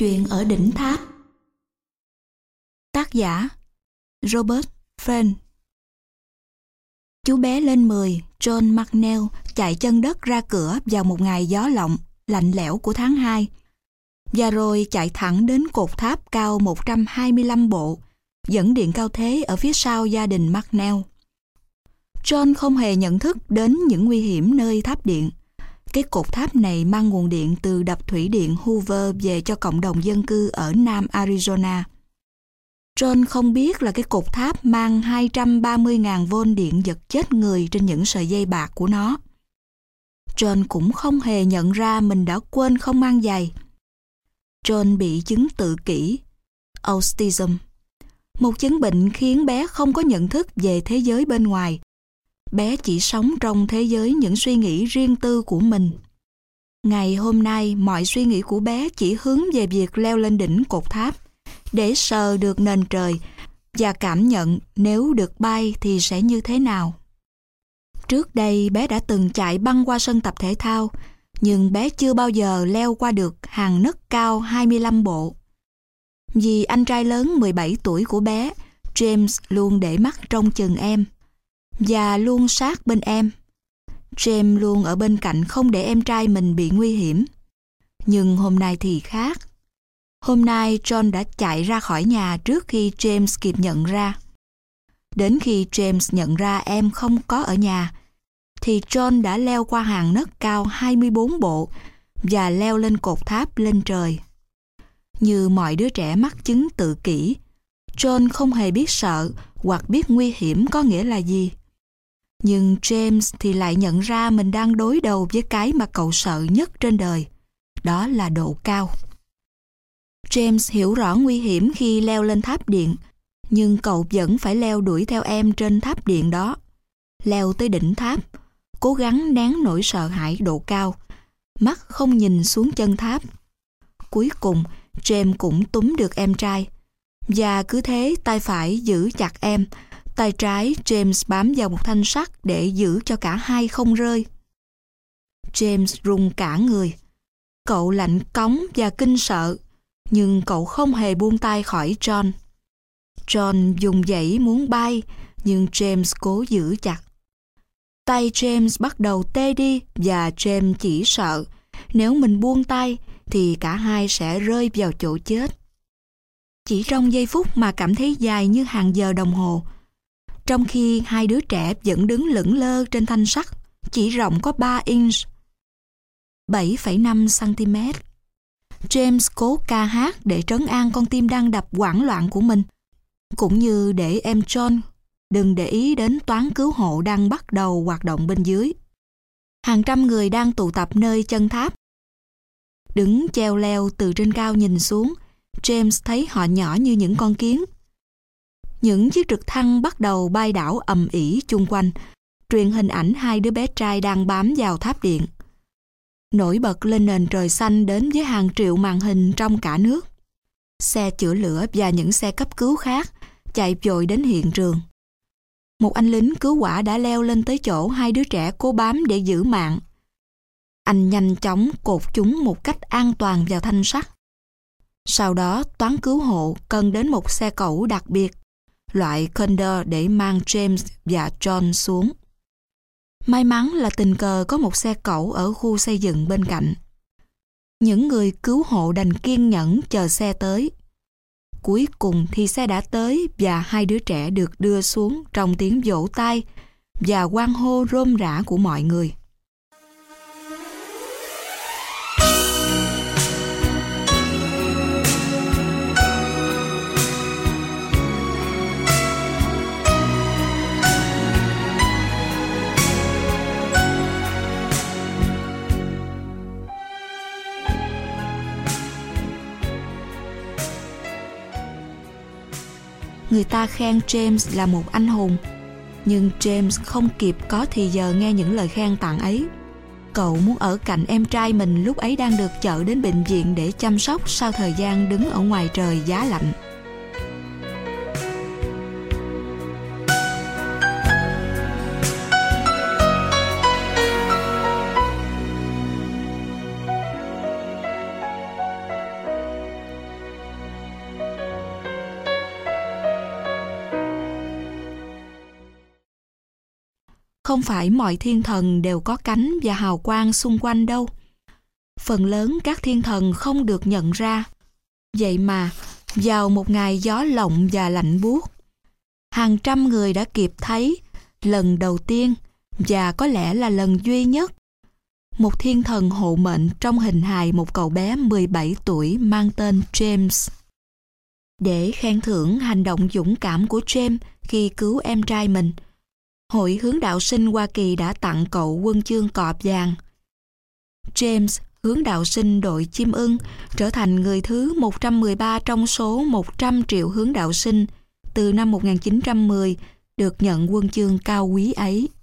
Chuyện ở đỉnh tháp. Tác giả Robert French. Chú bé lên 10, John McNeil chạy chân đất ra cửa vào một ngày gió lộng, lạnh lẽo của tháng 2, và rồi chạy thẳng đến cột tháp cao 125 bộ, dẫn điện cao thế ở phía sau gia đình McNeil. John không hề nhận thức đến những nguy hiểm nơi tháp điện. Cái cột tháp này mang nguồn điện từ đập thủy điện Hoover về cho cộng đồng dân cư ở Nam Arizona. John không biết là cái cột tháp mang 230.000 vôn điện giật chết người trên những sợi dây bạc của nó. John cũng không hề nhận ra mình đã quên không mang giày. John bị chứng tự kỷ, autism, một chứng bệnh khiến bé không có nhận thức về thế giới bên ngoài. Bé chỉ sống trong thế giới những suy nghĩ riêng tư của mình. Ngày hôm nay, mọi suy nghĩ của bé chỉ hướng về việc leo lên đỉnh cột tháp để sờ được nền trời và cảm nhận nếu được bay thì sẽ như thế nào. Trước đây, bé đã từng chạy băng qua sân tập thể thao, nhưng bé chưa bao giờ leo qua được hàng nấc cao 25 bộ. Vì anh trai lớn 17 tuổi của bé, James luôn để mắt trông chừng em và luôn sát bên em. James luôn ở bên cạnh không để em trai mình bị nguy hiểm. Nhưng hôm nay thì khác. Hôm nay John đã chạy ra khỏi nhà trước khi James kịp nhận ra. Đến khi James nhận ra em không có ở nhà, thì John đã leo qua hàng nấc cao 24 bộ và leo lên cột tháp lên trời. Như mọi đứa trẻ mắc chứng tự kỷ, John không hề biết sợ hoặc biết nguy hiểm có nghĩa là gì. Nhưng James thì lại nhận ra mình đang đối đầu với cái mà cậu sợ nhất trên đời. Đó là độ cao. James hiểu rõ nguy hiểm khi leo lên tháp điện, nhưng cậu vẫn phải leo đuổi theo em trên tháp điện đó. Leo tới đỉnh tháp, cố gắng nén nỗi sợ hãi độ cao, mắt không nhìn xuống chân tháp. Cuối cùng, James cũng túm được em trai. Và cứ thế tay phải giữ chặt em, tay trái James bám vào một thanh sắt để giữ cho cả hai không rơi. James run cả người. Cậu lạnh cóng và kinh sợ, nhưng cậu không hề buông tay khỏi John. John dùng dãy muốn bay, nhưng James cố giữ chặt. Tay James bắt đầu tê đi và James chỉ sợ nếu mình buông tay thì cả hai sẽ rơi vào chỗ chết. Chỉ trong giây phút mà cảm thấy dài như hàng giờ đồng hồ, trong khi hai đứa trẻ vẫn đứng lững lơ trên thanh sắt chỉ rộng có 3 inch, 7,5 cm. James cố ca hát để trấn an con tim đang đập hoảng loạn của mình, cũng như để em John đừng để ý đến toán cứu hộ đang bắt đầu hoạt động bên dưới. Hàng trăm người đang tụ tập nơi chân tháp. Đứng cheo leo từ trên cao nhìn xuống, James thấy họ nhỏ như những con kiến. Những chiếc trực thăng bắt đầu bay đảo ầm ĩ chung quanh, truyền hình ảnh hai đứa bé trai đang bám vào tháp điện. Nổi bật lên nền trời xanh đến với hàng triệu màn hình trong cả nước. Xe chữa lửa và những xe cấp cứu khác chạy vội đến hiện trường. Một anh lính cứu hỏa đã leo lên tới chỗ hai đứa trẻ cố bám để giữ mạng. Anh nhanh chóng cột chúng một cách an toàn vào thanh sắt. Sau đó toán cứu hộ cần đến một xe cẩu đặc biệt, loại Condor để mang James và John xuống. May mắn là tình cờ có một xe cẩu ở khu xây dựng bên cạnh. Những người cứu hộ đành kiên nhẫn chờ xe tới. Cuối cùng thì xe đã tới và hai đứa trẻ được đưa xuống trong tiếng vỗ tay và hoan hô rôm rả của mọi người. Người ta khen James là một anh hùng, nhưng James không kịp có thì giờ nghe những lời khen tặng ấy. Cậu muốn ở cạnh em trai mình lúc ấy đang được chở đến bệnh viện để chăm sóc sau thời gian đứng ở ngoài trời giá lạnh. không phải mọi thiên thần đều có cánh và hào quang xung quanh đâu. Phần lớn các thiên thần không được nhận ra. Vậy mà, vào một ngày gió lộng và lạnh buốt, hàng trăm người đã kịp thấy lần đầu tiên, và có lẽ là lần duy nhất, một thiên thần hộ mệnh trong hình hài một cậu bé 17 tuổi mang tên James. Để khen thưởng hành động dũng cảm của James khi cứu em trai mình, Hội Hướng đạo sinh Hoa Kỳ đã tặng cậu huân chương cọp vàng. James, hướng đạo sinh đội chim ưng, trở thành người thứ 113 trong số 100 triệu hướng đạo sinh từ năm 1910 được nhận huân chương cao quý ấy.